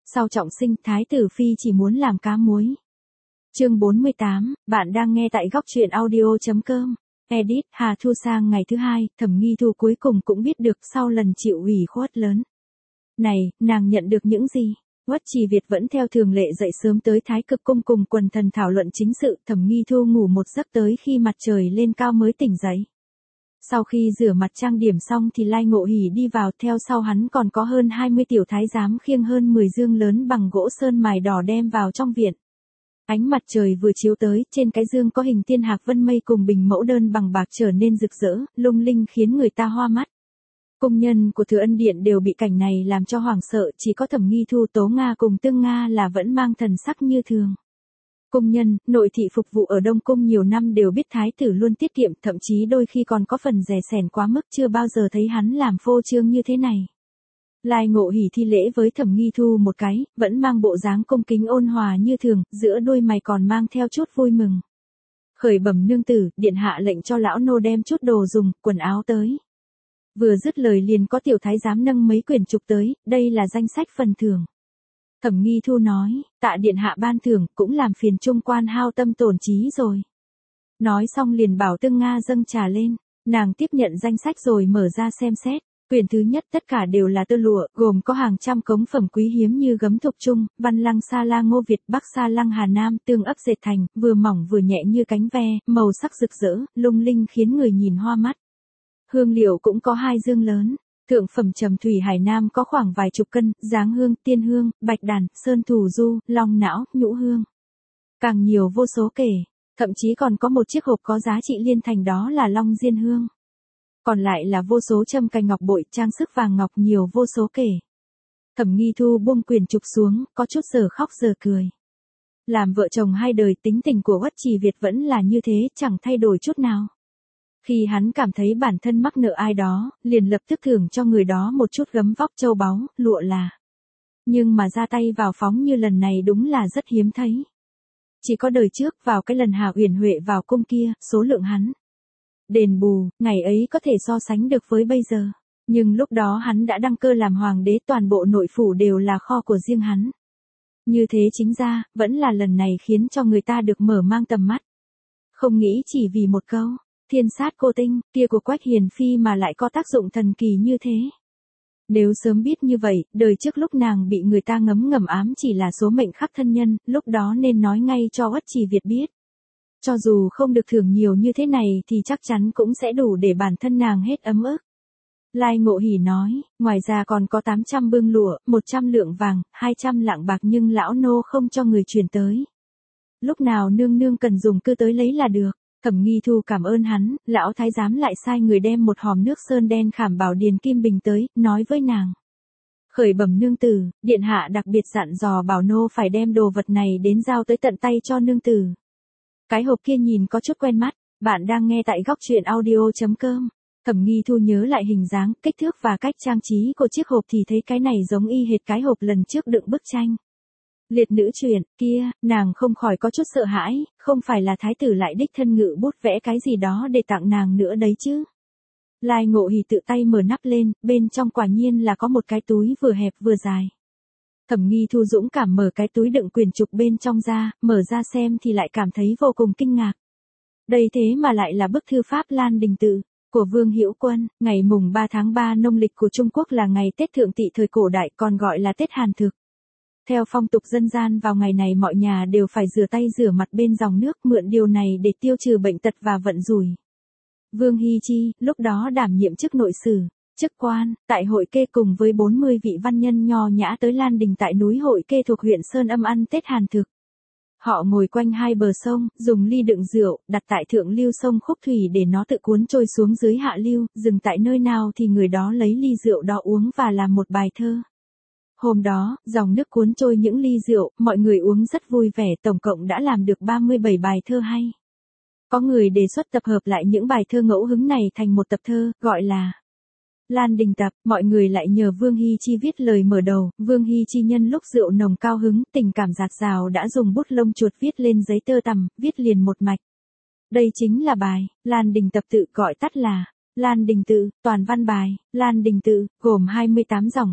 Sau trọng sinh, Thái tử Phi chỉ muốn làm cá muối. Chương 48, bạn đang nghe tại góc truyện audio.com. Edit, Hà Thu sang ngày thứ hai, Thẩm Nghi Thu cuối cùng cũng biết được sau lần chịu ủy khuất lớn này, nàng nhận được những gì. Uất Trì Việt vẫn theo thường lệ dậy sớm tới Thái Cực Cung cùng quần thần thảo luận chính sự. Thẩm Nghi Thu ngủ một giấc tới khi mặt trời lên cao mới tỉnh dậy. Sau khi rửa mặt trang điểm xong thì Lai Ngộ Hỉ đi vào, theo sau hắn còn có hơn 20 tiểu thái giám khiêng hơn 10 dương lớn bằng gỗ sơn mài đỏ đem vào trong viện. Ánh mặt trời vừa chiếu tới, trên cái dương có hình thiên hạc vân mây cùng bình mẫu đơn bằng bạc trở nên rực rỡ, lung linh khiến người ta hoa mắt. Công nhân của Thừa Ân Điện đều bị cảnh này làm cho hoảng sợ, chỉ có Thẩm Nghi Thu, Tố Nga cùng Tương Nga là vẫn mang thần sắc như thường. Công nhân, nội thị phục vụ ở Đông Cung nhiều năm đều biết thái tử luôn tiết kiệm, thậm chí đôi khi còn có phần rẻ sẻn quá mức, chưa bao giờ thấy hắn làm phô trương như thế này. Lai Ngộ Hỉ thi lễ với Thẩm Nghi Thu một cái, vẫn mang bộ dáng cung kính ôn hòa như thường, giữa đôi mày còn mang theo chút vui mừng. Khởi bẩm nương tử, điện hạ lệnh cho lão nô đem chút đồ dùng, quần áo tới. Vừa dứt lời liền có tiểu thái giám nâng mấy quyển trục tới, đây là danh sách phần thưởng. Thẩm Nghi Thu nói, tạ điện hạ ban thưởng, cũng làm phiền trung quan hao tâm tổn trí rồi. Nói xong liền bảo Tương Nga dâng trà lên, nàng tiếp nhận danh sách rồi mở ra xem xét. Quyển thứ nhất tất cả đều là tơ lụa, gồm có hàng trăm cống phẩm quý hiếm như gấm thục trung, văn lăng sa la Ngô Việt, bắc sa lăng Hà Nam, tương ấp dệt thành, vừa mỏng vừa nhẹ như cánh ve, màu sắc rực rỡ, lung linh khiến người nhìn hoa mắt. Hương liệu cũng có 2 dương lớn. Thượng phẩm trầm thủy Hải Nam có khoảng vài chục cân, giáng hương, tiên hương, bạch đàn, sơn thủ du, long não, nhũ hương. Càng nhiều vô số kể, thậm chí còn có một chiếc hộp có giá trị liên thành, đó là long diên hương. Còn lại là vô số châm cành ngọc bội, trang sức vàng ngọc nhiều vô số kể. Thẩm Nghi Thu buông quyển trục xuống, có chút giờ khóc giờ cười. Làm vợ chồng 2 đời, tính tình của Uất Trì Việt vẫn là như thế, chẳng thay đổi chút nào. Khi hắn cảm thấy bản thân mắc nợ ai đó, liền lập tức thưởng cho người đó một chút gấm vóc châu báu, lụa là. Nhưng mà ra tay vào phóng như lần này đúng là rất hiếm thấy. Chỉ có đời trước, vào cái lần Hà Uyển Huệ vào cung kia, số lượng hắn đền bù, ngày ấy có thể so sánh được với bây giờ. Nhưng lúc đó hắn đã đăng cơ làm hoàng đế, toàn bộ nội phủ đều là kho của riêng hắn. Như thế chính ra, vẫn là lần này khiến cho người ta được mở mang tầm mắt. Không nghĩ chỉ vì một câu thiên sát cô tinh kia của Quách Hiền Phi mà lại có tác dụng thần kỳ như thế. Nếu sớm biết như vậy, đời trước lúc nàng bị người ta ngấm ngầm ám chỉ là số mệnh khắc thân nhân, lúc đó nên nói ngay cho Uất Trì Việt biết. Cho dù không được thưởng nhiều như thế này thì chắc chắn cũng sẽ đủ để bản thân nàng hết ấm ức. Lai Ngộ Hỉ nói, ngoài ra còn có 800 bương lụa, 100 lượng vàng, 200 lạng bạc nhưng lão nô không cho người chuyển tới. Lúc nào nương nương cần dùng cứ tới lấy là được. Thẩm Nghi Thu cảm ơn hắn, lão thái giám lại sai người đem một hòm nước sơn đen khảm bảo điền kim bình tới, nói với nàng. Khởi bẩm nương tử, điện hạ đặc biệt dặn dò bảo nô phải đem đồ vật này đến giao tới tận tay cho nương tử. Cái hộp kia nhìn có chút quen mắt, bạn đang nghe tại góc truyện audio.com. Thẩm Nghi Thu nhớ lại hình dáng, kích thước và cách trang trí của chiếc hộp thì thấy cái này giống y hệt cái hộp lần trước đựng bức tranh. Liệt nữ truyền, kia, nàng không khỏi có chút sợ hãi, không phải là thái tử lại đích thân ngự bút vẽ cái gì đó để tặng nàng nữa đấy chứ. Lai Ngộ Hỉ tự tay mở nắp lên, bên trong quả nhiên là có một cái túi vừa hẹp vừa dài. Thẩm Nghi Thu dũng cảm mở cái túi đựng quyển trục bên trong ra, mở ra xem thì lại cảm thấy vô cùng kinh ngạc. Đây thế mà lại là bức thư pháp Lan Đình Tự của Vương Hữu Quân, ngày mùng 3 tháng 3 nông lịch của Trung Quốc là ngày Tết Thượng Tỵ thời cổ đại, còn gọi là Tết Hàn Thực. Theo phong tục dân gian vào ngày này mọi nhà đều phải rửa tay rửa mặt bên dòng nước, mượn điều này để tiêu trừ bệnh tật và vận rủi. Vương Hy Chi, lúc đó đảm nhiệm chức nội sử, chức quan, tại Hội Kê cùng với 40 vị văn nhân nho nhã tới Lan Đình tại núi Hội Kê thuộc huyện Sơn Âm ăn Tết Hàn Thực. Họ ngồi quanh hai bờ sông, dùng ly đựng rượu, đặt tại thượng lưu sông Khúc Thủy để nó tự cuốn trôi xuống dưới hạ lưu, dừng tại nơi nào thì người đó lấy ly rượu đó uống và làm một bài thơ. Hôm đó, dòng nước cuốn trôi những ly rượu, mọi người uống rất vui vẻ, tổng cộng đã làm được 37 bài thơ hay. Có người đề xuất tập hợp lại những bài thơ ngẫu hứng này thành một tập thơ, gọi là Lan Đình Tập. Mọi người lại nhờ Vương Hy Chi viết lời mở đầu. Vương Hy Chi nhân lúc rượu nồng cao hứng, tình cảm dạt dào đã dùng bút lông chuột viết lên giấy tơ tằm, viết liền một mạch. Đây chính là bài Lan Đình Tập, tự gọi tắt là Lan Đình Tự, toàn văn bài, Lan Đình Tự, gồm 28 dòng,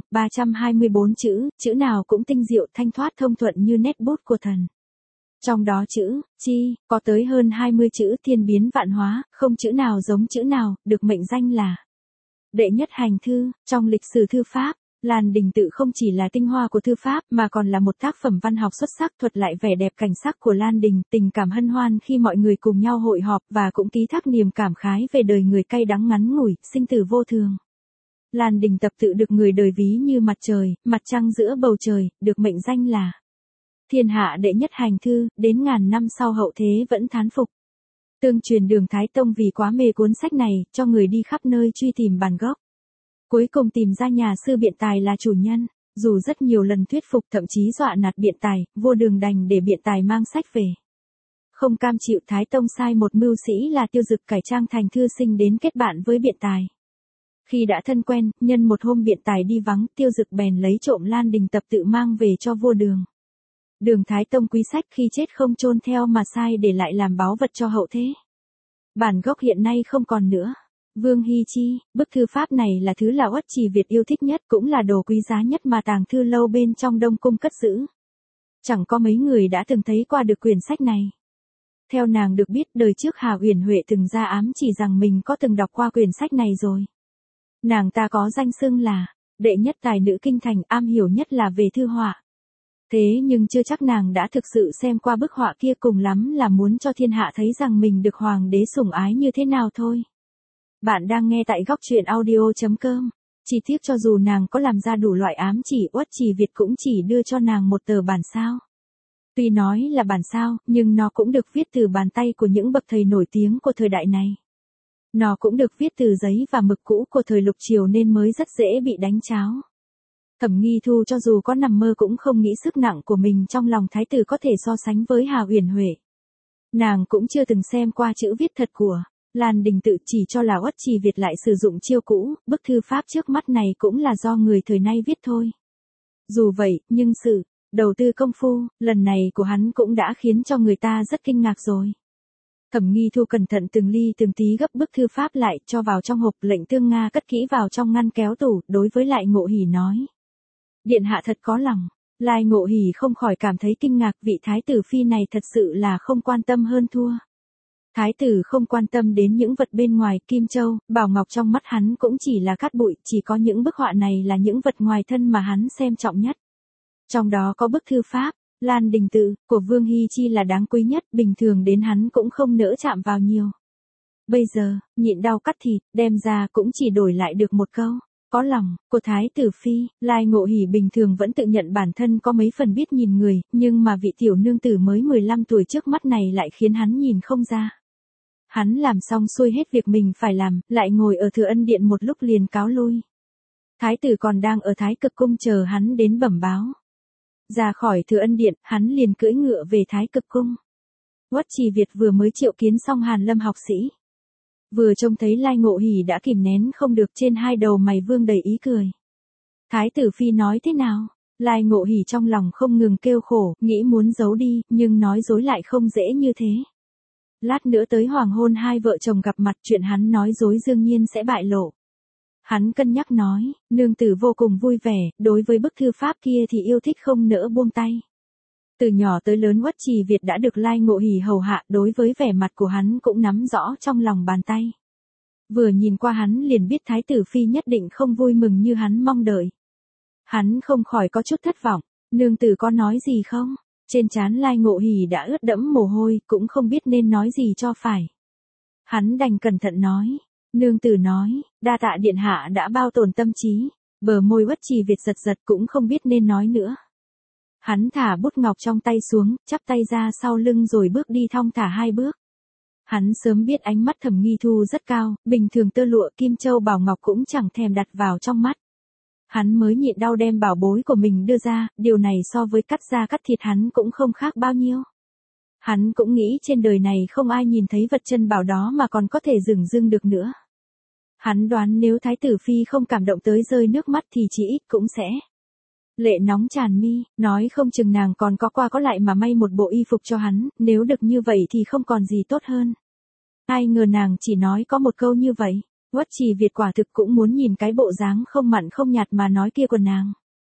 324 chữ, chữ nào cũng tinh diệu thanh thoát thông thuận như nét bút của thần. Trong đó chữ, chi, có tới hơn 20 chữ thiên biến vạn hóa, không chữ nào giống chữ nào, được mệnh danh là đệ nhất hành thư, trong lịch sử thư pháp. Lan Đình Tự không chỉ là tinh hoa của thư pháp mà còn là một tác phẩm văn học xuất sắc thuật lại vẻ đẹp cảnh sắc của Lan Đình, tình cảm hân hoan khi mọi người cùng nhau hội họp và cũng ký thác niềm cảm khái về đời người cay đắng ngắn ngủi, sinh tử vô thường. Lan Đình Tập Tự được người đời ví như mặt trời, mặt trăng giữa bầu trời, được mệnh danh là thiên hạ đệ nhất hành thư, đến ngàn năm sau hậu thế vẫn thán phục. Tương truyền Đường Thái Tông vì quá mê cuốn sách này, cho người đi khắp nơi truy tìm bản gốc. Cuối cùng tìm ra nhà sư Biện Tài là chủ nhân, dù rất nhiều lần thuyết phục thậm chí dọa nạt Biện Tài, vua Đường đành để Biện Tài mang sách về. Không cam chịu, Thái Tông sai một mưu sĩ là Tiêu Dực cải trang thành thư sinh đến kết bạn với Biện Tài. Khi đã thân quen, nhân một hôm Biện Tài đi vắng, Tiêu Dực bèn lấy trộm Lan Đình Tập Tự mang về cho vua Đường. Đường Thái Tông quý sách khi chết không chôn theo mà sai để lại làm báu vật cho hậu thế. Bản gốc hiện nay không còn nữa. Vương Hy Chi, bức thư pháp này là thứ là Uất Trì Việt yêu thích nhất, cũng là đồ quý giá nhất mà tàng thư lâu bên trong Đông Cung cất giữ. Chẳng có mấy người đã từng thấy qua được quyển sách này. Theo nàng được biết, đời trước Hà Uyển Huệ từng ra ám chỉ rằng mình có từng đọc qua quyển sách này rồi. Nàng ta có danh xưng là đệ nhất tài nữ kinh thành, am hiểu nhất là về thư họa. Thế nhưng chưa chắc nàng đã thực sự xem qua bức họa kia, cùng lắm là muốn cho thiên hạ thấy rằng mình được hoàng đế sủng ái như thế nào thôi. Bạn đang nghe tại góc truyện audio.com. Chỉ tiếc cho dù nàng có làm ra đủ loại ám chỉ, Uất Trì Việt cũng chỉ đưa cho nàng một tờ bản sao. Tuy nói là bản sao, nhưng nó cũng được viết từ bàn tay của những bậc thầy nổi tiếng của thời đại này. Nó cũng được viết từ giấy và mực cũ của thời Lục Triều nên mới rất dễ bị đánh tráo. Thẩm Nghi Thu cho dù có nằm mơ cũng không nghĩ sức nặng của mình trong lòng thái tử có thể so sánh với Hà Uyển Huệ. Nàng cũng chưa từng xem qua chữ viết thật của Lan Đình Tự, chỉ cho là Uất Trì Việt lại sử dụng chiêu cũ, bức thư pháp trước mắt này cũng là do người thời nay viết thôi. Dù vậy, nhưng sự đầu tư công phu lần này của hắn cũng đã khiến cho người ta rất kinh ngạc rồi. Thẩm Nghi Thu cẩn thận từng ly từng tí gấp bức thư pháp lại, cho vào trong hộp, lệnh Tương Nga cất kỹ vào trong ngăn kéo tủ, đối với Lại Ngộ Hỉ nói: Điện hạ thật có lòng. Lai Ngộ Hỉ không khỏi cảm thấy kinh ngạc, vị thái tử phi này thật sự là không quan tâm hơn thua. Thái tử không quan tâm đến những vật bên ngoài, kim châu, bảo ngọc trong mắt hắn cũng chỉ là cát bụi, chỉ có những bức họa này là những vật ngoài thân mà hắn xem trọng nhất. Trong đó có bức thư pháp, Lan Đình Tự, của Vương Hy Chi là đáng quý nhất, bình thường đến hắn cũng không nỡ chạm vào nhiều. Bây giờ, nhịn đau cắt thịt, đem ra cũng chỉ đổi lại được một câu: có lòng, của thái tử phi. Lai Ngộ Hỉ bình thường vẫn tự nhận bản thân có mấy phần biết nhìn người, nhưng mà vị tiểu nương tử mới 15 tuổi trước mắt này lại khiến hắn nhìn không ra. Hắn làm xong xuôi hết việc mình phải làm, lại ngồi ở Thừa Ân Điện một lúc liền cáo lui. Thái tử còn đang ở Thái Cực Cung chờ hắn đến bẩm báo. Ra khỏi Thừa Ân Điện, hắn liền cưỡi ngựa về Thái Cực Cung. Uất Trì Việt vừa mới triệu kiến xong Hàn Lâm học sĩ. Vừa trông thấy Lai Ngộ Hỉ đã kìm nén không được, trên hai đầu mày vương đầy ý cười. Thái tử phi nói thế nào? Lai Ngộ Hỉ trong lòng không ngừng kêu khổ, nghĩ muốn giấu đi, nhưng nói dối lại không dễ như thế. Lát nữa tới hoàng hôn hai vợ chồng gặp mặt, chuyện hắn nói dối đương nhiên sẽ bại lộ. Hắn cân nhắc nói, nương tử vô cùng vui vẻ, đối với bức thư pháp kia thì yêu thích không nỡ buông tay. Từ nhỏ tới lớn Uất Trì Việt đã được Lai Ngộ Hỉ hầu hạ, đối với vẻ mặt của hắn cũng nắm rõ trong lòng bàn tay. Vừa nhìn qua hắn liền biết thái tử phi nhất định không vui mừng như hắn mong đợi. Hắn không khỏi có chút thất vọng, nương tử có nói gì không? Trên trán Lai Ngộ Hỉ đã ướt đẫm mồ hôi, cũng không biết nên nói gì cho phải. Hắn đành cẩn thận nói, nương tử nói, đa tạ điện hạ đã bao tồn tâm trí. Bờ môi Uất Trì Việt giật giật, cũng không biết nên nói nữa. Hắn thả bút ngọc trong tay xuống, chắp tay ra sau lưng rồi bước đi thong thả hai bước. Hắn sớm biết ánh mắt Thẩm Nghi Thu rất cao, bình thường tơ lụa kim châu bảo ngọc cũng chẳng thèm đặt vào trong mắt. Hắn mới nhịn đau đem bảo bối của mình đưa ra, điều này so với cắt da cắt thịt hắn cũng không khác bao nhiêu. Hắn cũng nghĩ trên đời này không ai nhìn thấy vật chân bảo đó mà còn có thể dửng dưng được nữa. Hắn đoán nếu thái tử phi không cảm động tới rơi nước mắt thì chỉ ít cũng sẽ lệ nóng tràn mi, nói không chừng nàng còn có qua có lại mà may một bộ y phục cho hắn, nếu được như vậy thì không còn gì tốt hơn. Ai ngờ nàng chỉ nói có một câu như vậy. Uất Trì Việt quả thực cũng muốn nhìn cái bộ dáng không mặn không nhạt mà nói kia của nàng.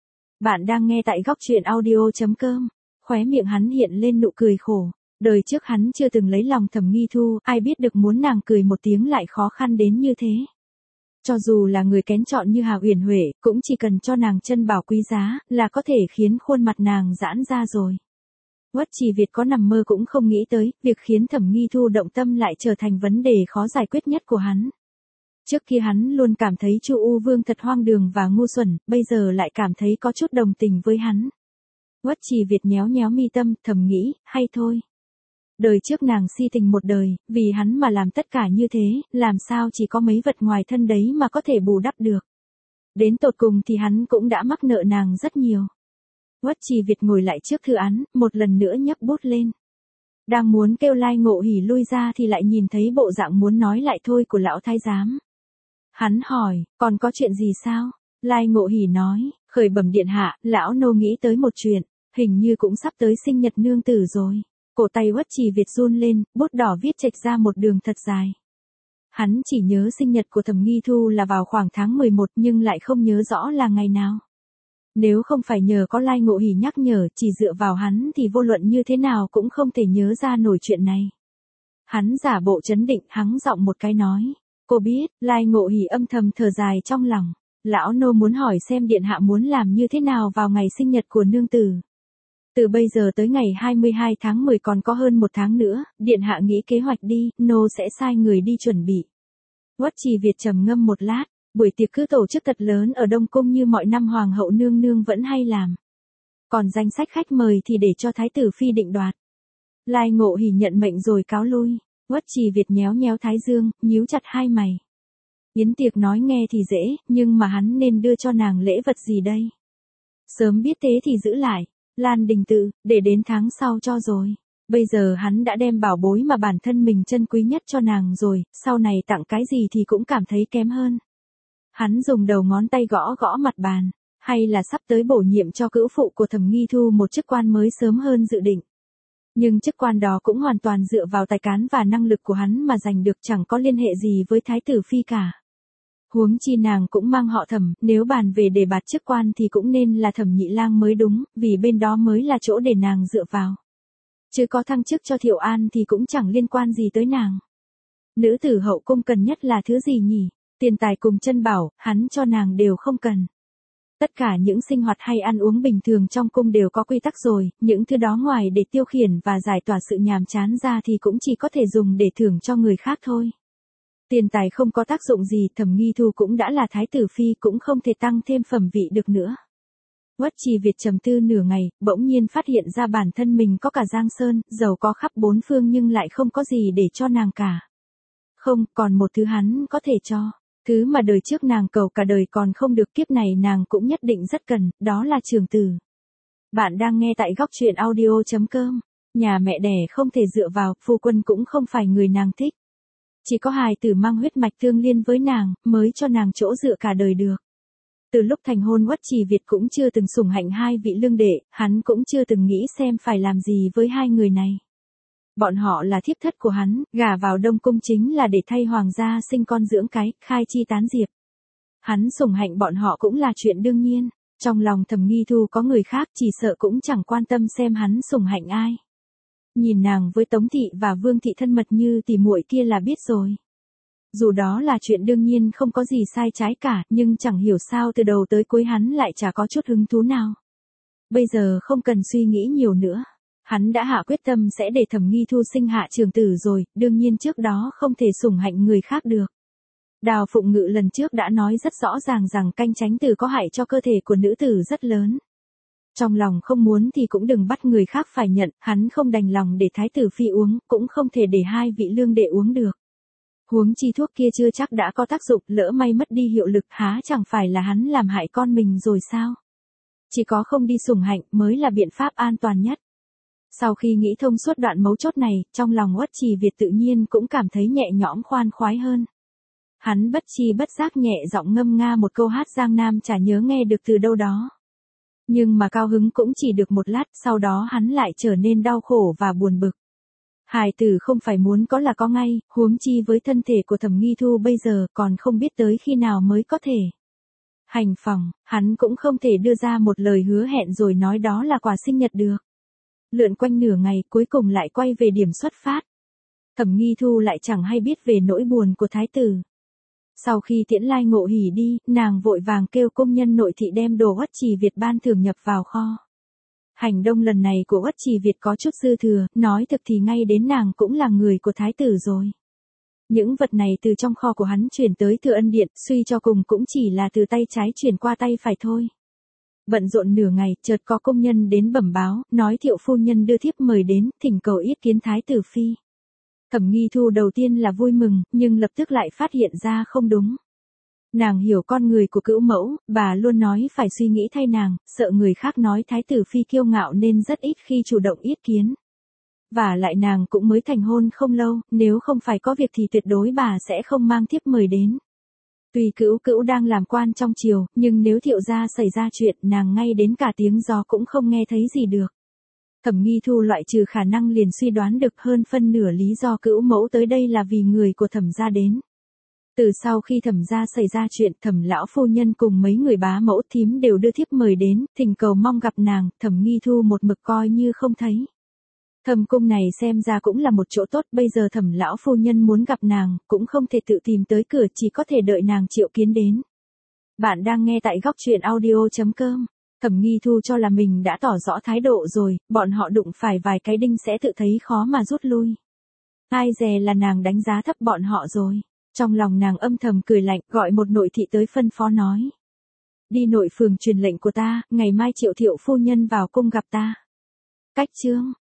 Bạn đang nghe tại góc truyện audio.com. Khóe miệng hắn hiện lên nụ cười khổ. Đời trước hắn chưa từng lấy lòng Thẩm Nghi Thu, ai biết được muốn nàng cười một tiếng lại khó khăn đến như thế. Cho dù là người kén chọn như Hà Uyển Huệ, cũng chỉ cần cho nàng chân bảo quý giá, là có thể khiến khuôn mặt nàng giãn ra rồi. Uất Trì Việt có nằm mơ cũng không nghĩ tới, việc khiến Thẩm Nghi Thu động tâm lại trở thành vấn đề khó giải quyết nhất của hắn. Trước kia hắn luôn cảm thấy Chu U Vương thật hoang đường và ngu xuẩn, bây giờ lại cảm thấy có chút đồng tình với hắn. Uất Trì Việt nhéo nhéo mi tâm, thầm nghĩ, hay thôi. Đời trước nàng si tình một đời, vì hắn mà làm tất cả như thế, làm sao chỉ có mấy vật ngoài thân đấy mà có thể bù đắp được. Đến tột cùng thì hắn cũng đã mắc nợ nàng rất nhiều. Uất Trì Việt ngồi lại trước thư án, một lần nữa nhấc bút lên. Đang muốn kêu Lai Ngộ Hỉ lui ra thì lại nhìn thấy bộ dạng muốn nói lại thôi của lão thái giám. Hắn hỏi, còn có chuyện gì sao? Lai Ngộ Hỉ nói, khởi bẩm điện hạ, lão nô nghĩ tới một chuyện, hình như cũng sắp tới sinh nhật nương tử rồi. Cổ tay Uất Trì Việt run lên, bút đỏ viết chệch ra một đường thật dài. Hắn chỉ nhớ sinh nhật của Thẩm Nghi Thu là vào khoảng tháng 11 nhưng lại không nhớ rõ là ngày nào. Nếu không phải nhờ có Lai Ngộ Hỉ nhắc nhở, chỉ dựa vào hắn thì vô luận như thế nào cũng không thể nhớ ra nổi chuyện này. Hắn giả bộ trấn định, hắng giọng một cái nói. Cô biết, Lai Ngộ Hỉ âm thầm thở dài trong lòng. Lão nô muốn hỏi xem điện hạ muốn làm như thế nào vào ngày sinh nhật của nương tử. Từ bây giờ tới ngày 22 tháng 10 còn có hơn một tháng nữa, điện hạ nghĩ kế hoạch đi, nô sẽ sai người đi chuẩn bị. Uất Trì Việt trầm ngâm một lát, buổi tiệc cứ tổ chức thật lớn ở Đông Cung như mọi năm hoàng hậu nương nương vẫn hay làm. Còn danh sách khách mời thì để cho thái tử phi định đoạt. Lai Ngộ Hỉ nhận mệnh rồi cáo lui. Uất Trì Việt nhéo nhéo thái dương, nhíu chặt hai mày. Yến tiệc nói nghe thì dễ, nhưng mà hắn nên đưa cho nàng lễ vật gì đây? Sớm biết thế thì giữ lại. Lan Đình Tự, để đến tháng sau cho rồi. Bây giờ hắn đã đem bảo bối mà bản thân mình trân quý nhất cho nàng rồi, sau này tặng cái gì thì cũng cảm thấy kém hơn. Hắn dùng đầu ngón tay gõ gõ mặt bàn, hay là sắp tới bổ nhiệm cho cữu phụ của Thẩm Nghi Thu một chức quan mới sớm hơn dự định. Nhưng chức quan đó cũng hoàn toàn dựa vào tài cán và năng lực của hắn mà giành được, chẳng có liên hệ gì với thái tử phi cả. Huống chi nàng cũng mang họ Thẩm, nếu bàn về đề bạt chức quan thì cũng nên là Thẩm Nhị Lang mới đúng, vì bên đó mới là chỗ để nàng dựa vào. Chứ có thăng chức cho Thiệu An thì cũng chẳng liên quan gì tới nàng. Nữ tử hậu cung cần nhất là thứ gì nhỉ? Tiền tài cùng chân bảo, hắn cho nàng đều không cần. Tất cả những sinh hoạt hay ăn uống bình thường trong cung đều có quy tắc rồi, những thứ đó ngoài để tiêu khiển và giải tỏa sự nhàm chán ra thì cũng chỉ có thể dùng để thưởng cho người khác thôi. Tiền tài không có tác dụng gì, Thẩm Nghi Thu cũng đã là thái tử phi, cũng không thể tăng thêm phẩm vị được nữa. Uất Trì Việt trầm tư nửa ngày, bỗng nhiên phát hiện ra bản thân mình có cả Giang Sơn, giàu có khắp bốn phương nhưng lại không có gì để cho nàng cả. Không, còn một thứ hắn có thể cho. Thứ mà đời trước nàng cầu cả đời còn không được, kiếp này nàng cũng nhất định rất cần, đó là trường tử. Bạn đang nghe tại góc truyện audio.com. Nhà mẹ đẻ không thể dựa vào, phu quân cũng không phải người nàng thích. Chỉ có hài tử mang huyết mạch tương liên với nàng, mới cho nàng chỗ dựa cả đời được. Từ lúc thành hôn Uất Trì Việt cũng chưa từng sủng hạnh hai vị lương đệ, hắn cũng chưa từng nghĩ xem phải làm gì với hai người này. Bọn họ là thiếp thất của hắn, gả vào Đông Cung chính là để thay hoàng gia sinh con dưỡng cái, khai chi tán diệp. Hắn sủng hạnh bọn họ cũng là chuyện đương nhiên, trong lòng Thẩm Nghi Thu có người khác chỉ sợ cũng chẳng quan tâm xem hắn sủng hạnh ai. Nhìn nàng với Tống Thị và Vương Thị thân mật như tỉ muội kia là biết rồi. Dù đó là chuyện đương nhiên không có gì sai trái cả, nhưng chẳng hiểu sao từ đầu tới cuối hắn lại chả có chút hứng thú nào. Bây giờ không cần suy nghĩ nhiều nữa. Hắn đã hạ quyết tâm sẽ để Thẩm Nghi Thu sinh hạ trường tử rồi, đương nhiên trước đó không thể sủng hạnh người khác được. Đào Phụng Ngự lần trước đã nói rất rõ ràng rằng canh chánh tử có hại cho cơ thể của nữ tử rất lớn. Trong lòng không muốn thì cũng đừng bắt người khác phải nhận, hắn không đành lòng để thái tử phi uống, cũng không thể để hai vị lương đệ uống được. Huống chi thuốc kia chưa chắc đã có tác dụng, lỡ may mất đi hiệu lực há chẳng phải là hắn làm hại con mình rồi sao? Chỉ có không đi sủng hạnh mới là biện pháp an toàn nhất. Sau khi nghĩ thông suốt đoạn mấu chốt này, trong lòng Uất Trì Việt tự nhiên cũng cảm thấy nhẹ nhõm khoan khoái hơn. Hắn bất chi bất giác nhẹ giọng ngâm nga một câu hát Giang Nam chả nhớ nghe được từ đâu đó. Nhưng mà cao hứng cũng chỉ được một lát, sau đó hắn lại trở nên đau khổ và buồn bực. Hài tử không phải muốn có là có ngay, huống chi với thân thể của Thẩm Nghi Thu bây giờ còn không biết tới khi nào mới có thể hành phòng, hắn cũng không thể đưa ra một lời hứa hẹn rồi nói đó là quà sinh nhật được. Lượn quanh nửa ngày cuối cùng lại quay về điểm xuất phát. Thẩm Nghi Thu lại chẳng hay biết về nỗi buồn của thái tử. Sau khi Tiễn Lai Ngộ Hỉ đi, nàng vội vàng kêu công nhân nội thị đem đồ Uất Trì Việt ban thưởng nhập vào kho. Hành động lần này của Uất Trì Việt có chút dư thừa, nói thực thì ngay đến nàng cũng là người của thái tử rồi. Những vật này từ trong kho của hắn chuyển tới Thừa Ân Điện, suy cho cùng cũng chỉ là từ tay trái chuyển qua tay phải thôi. Bận rộn nửa ngày, chợt có công nhân đến bẩm báo, nói Thiệu phu nhân đưa thiếp mời đến, thỉnh cầu yết kiến thái tử phi. Thẩm Nghi Thu đầu tiên là vui mừng, nhưng lập tức lại phát hiện ra không đúng. Nàng hiểu con người của cữu mẫu, bà luôn nói phải suy nghĩ thay nàng, sợ người khác nói thái tử phi kiêu ngạo nên rất ít khi chủ động yết kiến. Và lại nàng cũng mới thành hôn không lâu, nếu không phải có việc thì tuyệt đối bà sẽ không mang thiếp mời đến. Tuy cữu cữu đang làm quan trong triều, nhưng nếu Thiệu gia xảy ra chuyện nàng ngay đến cả tiếng gió cũng không nghe thấy gì được. Thẩm Nghi Thu loại trừ khả năng liền suy đoán được hơn phân nửa lý do cữu mẫu tới đây là vì người của Thẩm gia đến. Từ sau khi Thẩm gia xảy ra chuyện, Thẩm lão phu nhân cùng mấy người bá mẫu thím đều đưa thiếp mời đến, thỉnh cầu mong gặp nàng, Thẩm Nghi Thu một mực coi như không thấy. Thẩm cung này xem ra cũng là một chỗ tốt, bây giờ Thẩm lão phu nhân muốn gặp nàng, cũng không thể tự tìm tới cửa, chỉ có thể đợi nàng triệu kiến đến. Bạn đang nghe tại góc truyện audio.com. Thẩm Nghi Thu cho là mình đã tỏ rõ thái độ rồi, bọn họ đụng phải vài cái đinh sẽ tự thấy khó mà rút lui. Ai dè là nàng đánh giá thấp bọn họ rồi. Trong lòng nàng âm thầm cười lạnh, gọi một nội thị tới phân phó nói. Đi nội phường truyền lệnh của ta, ngày mai triệu Thiệu phu nhân vào cung gặp ta. Cách chương